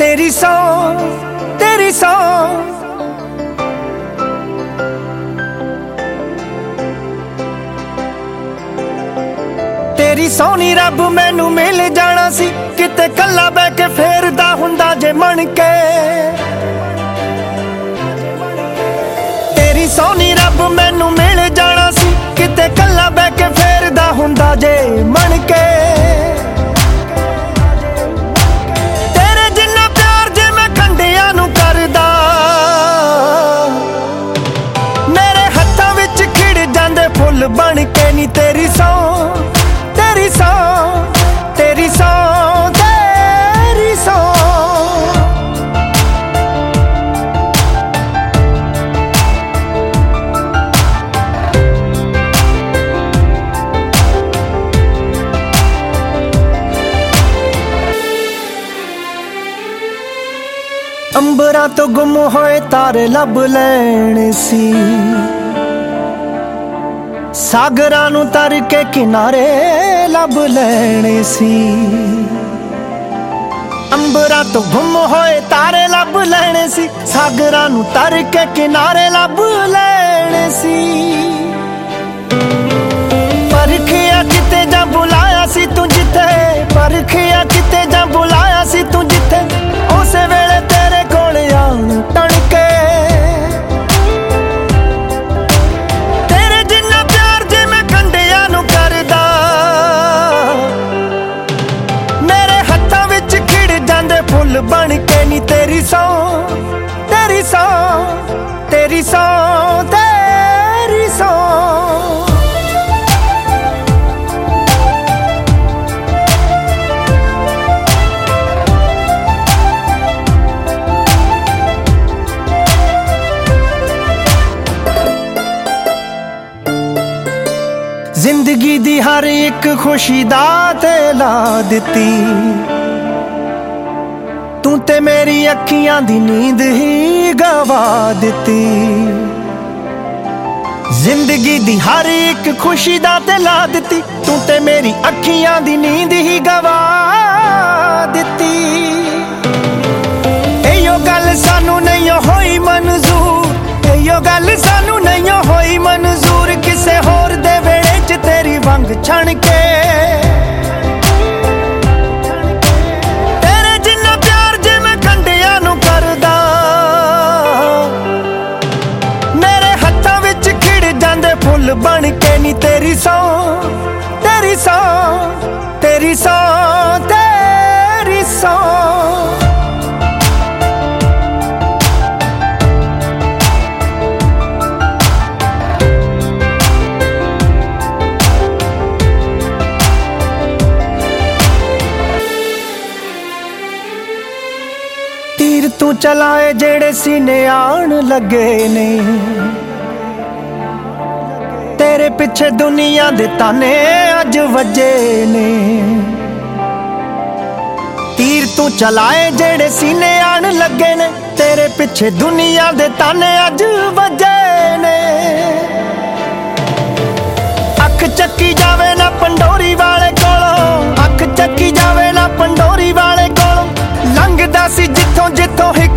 तेरी सौ तेरी सौ तेरी सोनी रब मैनू मिल जाना सी किते कल्ला बह के फेरदा हुंदा जे मन के। तेरी सोनी रब मैनू मिल जाना सी किते कल्ला बह के फेरदा हुंदा जे मन के। तेरे जिन्ना प्यार जे मैं खंडियां नू करदा मेरे हत्थां विच खिड़ जांदे फुल बन के। नी तेरी सौ तेरी सौ तेरी सौ तेरी सौ अंबरां तो गुम होए तारे लब लैण सी सागरां नू तर के किनारे लब लैणे सी। अंबरां तो गुम होए तारे लब लैणे सी सागरां नू तर के किनारे लब लैणे सी। परखिया किते जा बुलाया सी तू जिथे परखिया किते जा बुलाया सी तू जिथे उस वेले तेरे कोल आण टणके। फुल बन के नी तेरी सौ तेरी सौ तेरी सौ तेरी सौ जिंदगी दी हर एक खुशी दा ते ला दिती तू ते मेरी अखियां दी नींद ही गवा दिती। जिंदगी दी हर एक खुशी दा ते ला दिती तू ते मेरी अखियां दी नींद ही गवा दिती। एयो गल सानू नहीं होई मंजूर एयो गल सानू नहीं होई मंजूर किसे होर दे वेले च तेरी वंग छण के। फुल बन के नी तेरी सौ तेरी सौ तेरी सौ तेरी सौ तीर तू चलाए जेड़े सीने आन लगे ने तेरे पिछे दुनिया दे ताने अज वजे ने। तीर तू चलाए जेड़े सीने आन लगे ने तेरे पिछे दुनिया दे ताने अज वजे ने। अख चक्की जावे ना पंडोरी वाले कोलों अख चक्की जावे ना पंडोरी वाले कोलों लंघदा सी जिथों जिथों